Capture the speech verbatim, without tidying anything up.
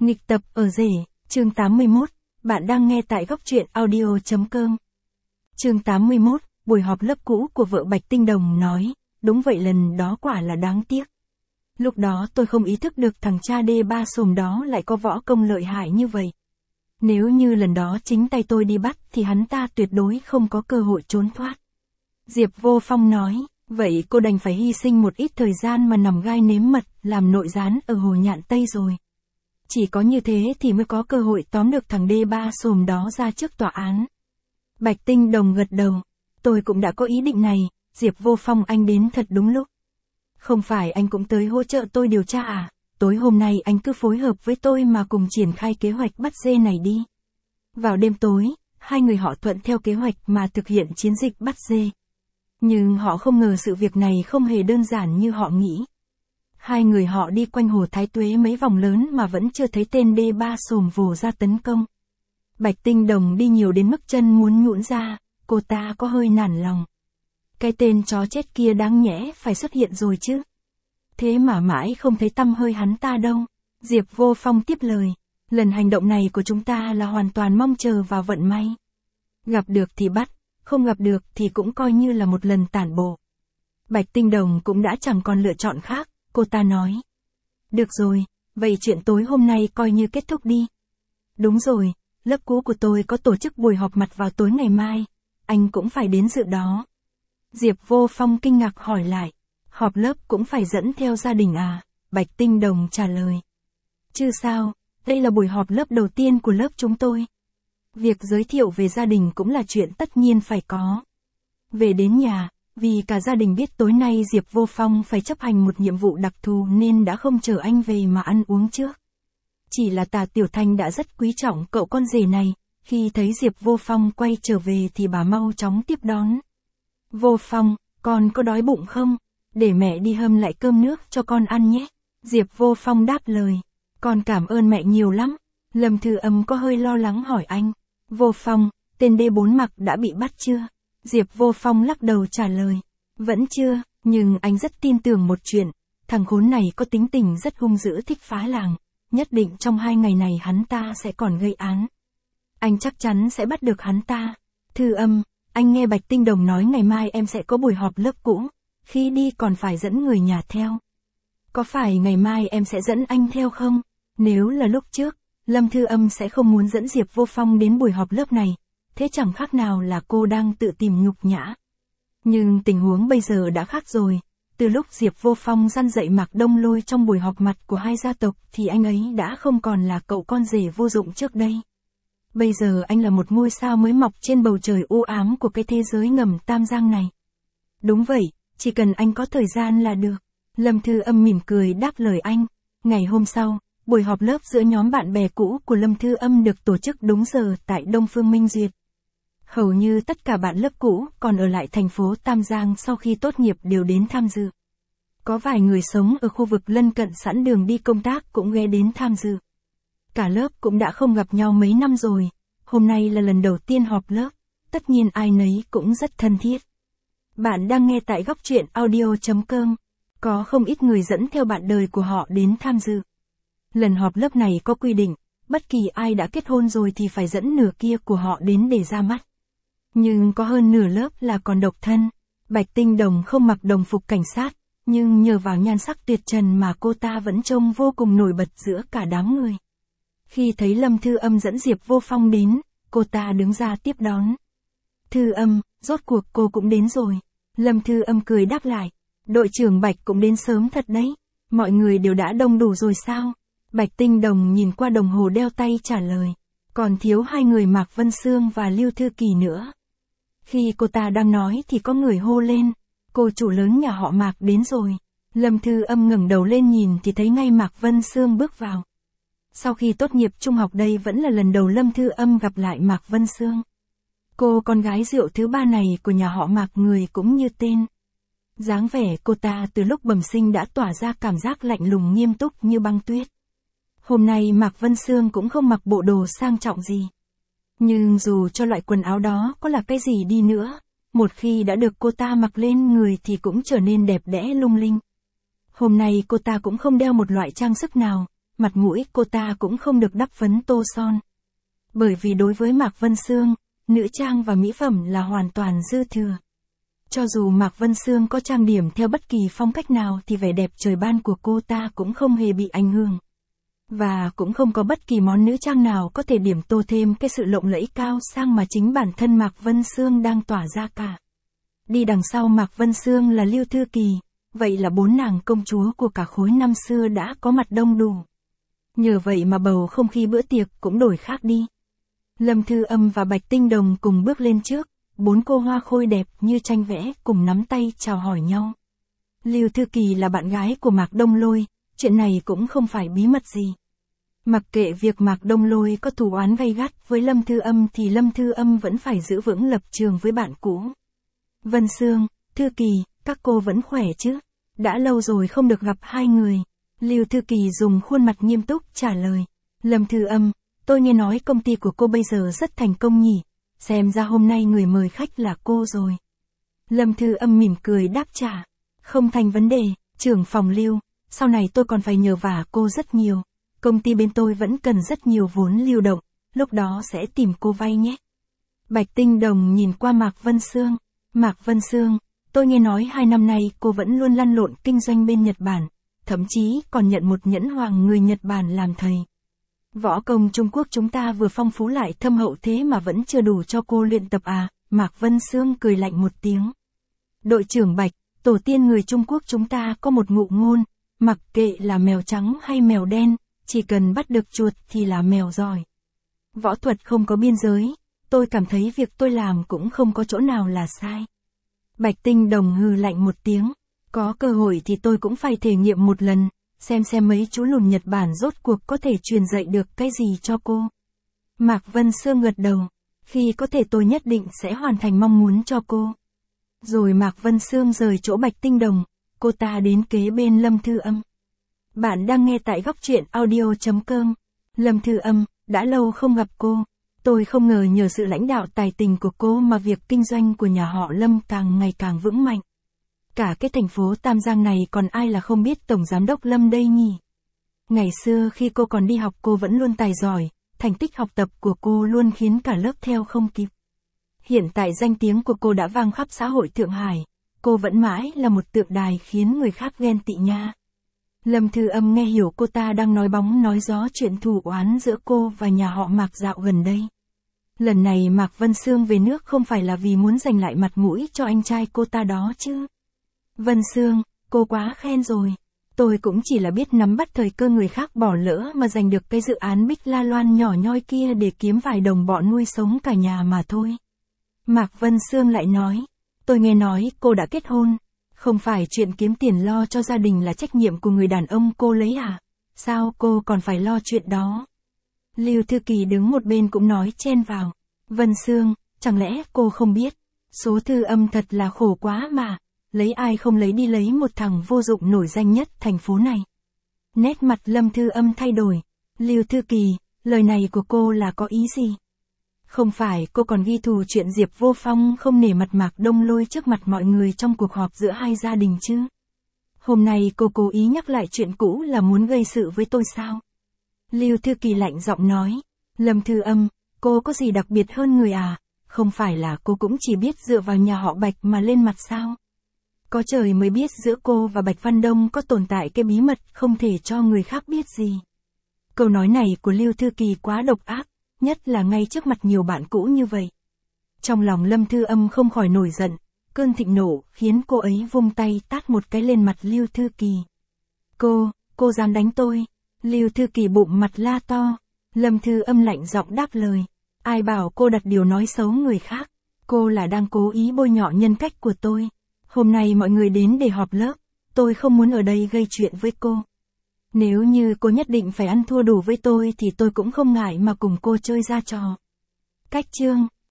Nghịch tập ở rể, chương tám mươi mốt, bạn đang nghe tại góc truyện audio chấm com. Chương tám mươi mốt, buổi họp lớp cũ của vợ Bạch Tinh Đồng nói, đúng vậy lần đó quả là đáng tiếc. Lúc đó tôi không ý thức được thằng cha đê ba xồm đó lại có võ công lợi hại như vậy. Nếu như lần đó chính tay tôi đi bắt thì hắn ta tuyệt đối không có cơ hội trốn thoát. Diệp Vô Phong nói, vậy cô đành phải hy sinh một ít thời gian mà nằm gai nếm mật, làm nội gián ở Hồ Nhạn Tây rồi. Chỉ có như thế thì mới có cơ hội tóm được thằng đê ba xồm đó ra trước tòa án. Bạch Tinh Đồng gật đầu, tôi cũng đã có ý định này, Diệp Vô Phong anh đến thật đúng lúc. Không phải anh cũng tới hỗ trợ tôi điều tra à, tối hôm nay anh cứ phối hợp với tôi mà cùng triển khai kế hoạch bắt dê này đi. Vào đêm tối, hai người họ thuận theo kế hoạch mà thực hiện chiến dịch bắt dê. Nhưng họ không ngờ sự việc này không hề đơn giản như họ nghĩ. Hai người họ đi quanh hồ Thái Tuế mấy vòng lớn mà vẫn chưa thấy tên đê ba xồm vồ ra tấn công. Bạch Tinh Đồng đi nhiều đến mức chân muốn nhũn ra, cô ta có hơi nản lòng. Cái tên chó chết kia đáng nhẽ phải xuất hiện rồi chứ. Thế mà mãi không thấy tăm hơi hắn ta đâu. Diệp Vô Phong tiếp lời, lần hành động này của chúng ta là hoàn toàn mong chờ vào vận may. Gặp được thì bắt, không gặp được thì cũng coi như là một lần tản bộ. Bạch Tinh Đồng cũng đã chẳng còn lựa chọn khác, cô ta nói. Được rồi, vậy chuyện tối hôm nay coi như kết thúc đi. Đúng rồi, lớp cũ của tôi có tổ chức buổi họp mặt vào tối ngày mai, anh cũng phải đến dự đó. Diệp Vô Phong kinh ngạc hỏi lại, họp lớp cũng phải dẫn theo gia đình à? Bạch Tinh Đồng trả lời. Chứ sao, đây là buổi họp lớp đầu tiên của lớp chúng tôi. Việc giới thiệu về gia đình cũng là chuyện tất nhiên phải có. Về đến nhà, vì cả gia đình biết tối nay Diệp Vô Phong phải chấp hành một nhiệm vụ đặc thù nên đã không chờ anh về mà ăn uống trước. Chỉ là Tà Tiểu Thanh đã rất quý trọng cậu con rể này, khi thấy Diệp Vô Phong quay trở về thì bà mau chóng tiếp đón. Vô Phong, con có đói bụng không? Để mẹ đi hâm lại cơm nước cho con ăn nhé. Diệp Vô Phong đáp lời, con cảm ơn mẹ nhiều lắm. Lâm Thư Âm có hơi lo lắng hỏi anh, Vô Phong, tên đê bốn mặc đã bị bắt chưa? Diệp Vô Phong lắc đầu trả lời, vẫn chưa, nhưng anh rất tin tưởng một chuyện, thằng khốn này có tính tình rất hung dữ thích phá làng, nhất định trong hai ngày này hắn ta sẽ còn gây án. Anh chắc chắn sẽ bắt được hắn ta. Thư Âm, anh nghe Bạch Tinh Đồng nói ngày mai em sẽ có buổi họp lớp cũ, khi đi còn phải dẫn người nhà theo. Có phải ngày mai em sẽ dẫn anh theo không? Nếu là lúc trước, Lâm Thư Âm sẽ không muốn dẫn Diệp Vô Phong đến buổi họp lớp này, thế chẳng khác nào là cô đang tự tìm nhục nhã. Nhưng tình huống bây giờ đã khác rồi, từ lúc Diệp Vô Phong răn dạy Mạc Đông Lôi trong buổi họp mặt của hai gia tộc thì anh ấy đã không còn là cậu con rể vô dụng trước đây. Bây giờ anh là một ngôi sao mới mọc trên bầu trời u ám của cái thế giới ngầm Tam Giang này. Đúng vậy, chỉ cần anh có thời gian là được. Lâm Thư Âm mỉm cười đáp lời anh. Ngày hôm sau, buổi họp lớp giữa nhóm bạn bè cũ của Lâm Thư Âm được tổ chức đúng giờ tại Đông Phương Minh Duyệt. Hầu như tất cả bạn lớp cũ còn ở lại thành phố Tam Giang sau khi tốt nghiệp đều đến tham dự. Có vài người sống ở khu vực lân cận sẵn đường đi công tác cũng ghé đến tham dự. Cả lớp cũng đã không gặp nhau mấy năm rồi, hôm nay là lần đầu tiên họp lớp, tất nhiên ai nấy cũng rất thân thiết. Bạn đang nghe tại góc truyện audio chấm com, có không ít người dẫn theo bạn đời của họ đến tham dự. Lần họp lớp này có quy định, bất kỳ ai đã kết hôn rồi thì phải dẫn nửa kia của họ đến để ra mắt. Nhưng có hơn nửa lớp là còn độc thân. Bạch Tinh Đồng không mặc đồng phục cảnh sát, nhưng nhờ vào nhan sắc tuyệt trần mà cô ta vẫn trông vô cùng nổi bật giữa cả đám người. Khi thấy Lâm Thư Âm dẫn Diệp Vô Phong đến, cô ta đứng ra tiếp đón. Thư Âm, rốt cuộc cô cũng đến rồi. Lâm Thư Âm cười đáp lại, đội trưởng Bạch cũng đến sớm thật đấy. Mọi người đều đã đông đủ rồi sao? Bạch Tinh Đồng nhìn qua đồng hồ đeo tay trả lời, còn thiếu hai người Mạc Vân Sương và Lưu Thư Kỳ nữa. Khi cô ta đang nói thì có người hô lên, cô chủ lớn nhà họ Mạc đến rồi. Lâm Thư Âm ngẩng đầu lên nhìn thì thấy ngay Mạc Vân Sương bước vào. Sau khi tốt nghiệp trung học đây vẫn là lần đầu Lâm Thư Âm gặp lại Mạc Vân Sương. Cô con gái rượu thứ ba này của nhà họ Mạc người cũng như tên. Dáng vẻ cô ta từ lúc bẩm sinh đã tỏa ra cảm giác lạnh lùng nghiêm túc như băng tuyết. Hôm nay Mạc Vân Sương cũng không mặc bộ đồ sang trọng gì. Nhưng dù cho loại quần áo đó có là cái gì đi nữa, một khi đã được cô ta mặc lên người thì cũng trở nên đẹp đẽ lung linh. Hôm nay cô ta cũng không đeo một loại trang sức nào, mặt mũi cô ta cũng không được đắp phấn tô son. Bởi vì đối với Mạc Vân Sương, nữ trang và mỹ phẩm là hoàn toàn dư thừa. Cho dù Mạc Vân Sương có trang điểm theo bất kỳ phong cách nào thì vẻ đẹp trời ban của cô ta cũng không hề bị ảnh hưởng. Và cũng không có bất kỳ món nữ trang nào có thể điểm tô thêm cái sự lộng lẫy cao sang mà chính bản thân Mạc Vân Sương đang tỏa ra cả. Đi đằng sau Mạc Vân Sương là Lưu Thư Kỳ, vậy là bốn nàng công chúa của cả khối năm xưa đã có mặt đông đủ. Nhờ vậy mà bầu không khí bữa tiệc cũng đổi khác đi. Lâm Thư Âm và Bạch Tinh Đồng cùng bước lên trước, bốn cô hoa khôi đẹp như tranh vẽ cùng nắm tay chào hỏi nhau. Lưu Thư Kỳ là bạn gái của Mạc Đông Lôi, chuyện này cũng không phải bí mật gì. Mặc kệ việc Mạc Đông Lôi có thù oán gay gắt với Lâm Thư Âm thì Lâm Thư Âm vẫn phải giữ vững lập trường với bạn cũ. Vân Sương, Thư Kỳ, các cô vẫn khỏe chứ? Đã lâu rồi không được gặp hai người. Lưu Thư Kỳ dùng khuôn mặt nghiêm túc trả lời. Lâm Thư Âm, tôi nghe nói công ty của cô bây giờ rất thành công nhỉ, xem ra hôm nay người mời khách là cô rồi. Lâm Thư Âm mỉm cười đáp trả. Không thành vấn đề, trưởng phòng Lưu, sau này tôi còn phải nhờ vả cô rất nhiều. Công ty bên tôi vẫn cần rất nhiều vốn lưu động, lúc đó sẽ tìm cô vay nhé. Bạch Tinh Đồng nhìn qua Mạc Vân Sương. Mạc Vân Sương, tôi nghe nói hai năm nay cô vẫn luôn lăn lộn kinh doanh bên Nhật Bản, thậm chí còn nhận một nhẫn hoàng người Nhật Bản làm thầy. Võ công Trung Quốc chúng ta vừa phong phú lại thâm hậu thế mà vẫn chưa đủ cho cô luyện tập à? Mạc Vân Sương cười lạnh một tiếng. Đội trưởng Bạch, tổ tiên người Trung Quốc chúng ta có một ngụ ngôn, mặc kệ là mèo trắng hay mèo đen, chỉ cần bắt được chuột thì là mèo giỏi. Võ thuật không có biên giới, tôi cảm thấy việc tôi làm cũng không có chỗ nào là sai. Bạch Tinh Đồng hừ lạnh một tiếng, có cơ hội thì tôi cũng phải thể nghiệm một lần, xem xem mấy chú lùn Nhật Bản rốt cuộc có thể truyền dạy được cái gì cho cô. Mạc Vân Sương gật đầu, khi có thể tôi nhất định sẽ hoàn thành mong muốn cho cô. Rồi Mạc Vân Sương rời chỗ Bạch Tinh Đồng, cô ta đến kế bên Lâm Thư Âm. Bạn đang nghe tại góc truyện audio chấm com. Lâm Thư Âm, đã lâu không gặp cô. Tôi không ngờ nhờ sự lãnh đạo tài tình của cô mà việc kinh doanh của nhà họ Lâm càng ngày càng vững mạnh. Cả cái thành phố Tam Giang này còn ai là không biết Tổng Giám đốc Lâm đây nhỉ? Ngày xưa khi cô còn đi học cô vẫn luôn tài giỏi, thành tích học tập của cô luôn khiến cả lớp theo không kịp. Hiện tại danh tiếng của cô đã vang khắp xã hội Thượng Hải, cô vẫn mãi là một tượng đài khiến người khác ghen tị nha. Lâm Thư Âm nghe hiểu cô ta đang nói bóng nói gió chuyện thù oán giữa cô và nhà họ Mạc dạo gần đây. Lần này Mạc Vân Sương về nước không phải là vì muốn giành lại mặt mũi cho anh trai cô ta đó chứ. Vân Sương, cô quá khen rồi. Tôi cũng chỉ là biết nắm bắt thời cơ người khác bỏ lỡ mà giành được cái dự án Bích La Loan nhỏ nhoi kia để kiếm vài đồng bọ nuôi sống cả nhà mà thôi. Mạc Vân Sương lại nói, tôi nghe nói cô đã kết hôn. Không phải chuyện kiếm tiền lo cho gia đình là trách nhiệm của người đàn ông cô lấy à? Sao cô còn phải lo chuyện đó? Lưu Thư Kỳ đứng một bên cũng nói chen vào. Vân Sương, chẳng lẽ cô không biết? Số Thư Âm thật là khổ quá mà. Lấy ai không lấy đi lấy một thằng vô dụng nổi danh nhất thành phố này. Nét mặt Lâm Thư Âm thay đổi. Lưu Thư Kỳ, lời này của cô là có ý gì? Không phải cô còn ghi thù chuyện Diệp Vô Phong không nể mặt Mạc Đông Lôi trước mặt mọi người trong cuộc họp giữa hai gia đình chứ? Hôm nay cô cố ý nhắc lại chuyện cũ là muốn gây sự với tôi sao? Lưu Thư Kỳ lạnh giọng nói. Lâm Thư Âm, cô có gì đặc biệt hơn người à? Không phải là cô cũng chỉ biết dựa vào nhà họ Bạch mà lên mặt sao? Có trời mới biết giữa cô và Bạch Văn Đông có tồn tại cái bí mật không thể cho người khác biết gì. Câu nói này của Lưu Thư Kỳ quá độc ác, nhất là ngay trước mặt nhiều bạn cũ như vậy. Trong lòng Lâm Thư Âm không khỏi nổi giận, cơn thịnh nộ khiến cô ấy vung tay tát một cái lên mặt Lưu Thư Kỳ. Cô, cô dám đánh tôi? Lưu Thư Kỳ bụng mặt la to. Lâm Thư Âm lạnh giọng đáp lời. Ai bảo cô đặt điều nói xấu người khác? Cô là đang cố ý bôi nhọ nhân cách của tôi. Hôm nay mọi người đến để họp lớp, tôi không muốn ở đây gây chuyện với cô. Nếu như cô nhất định phải ăn thua đủ với tôi thì tôi cũng không ngại mà cùng cô chơi ra trò. Cách chương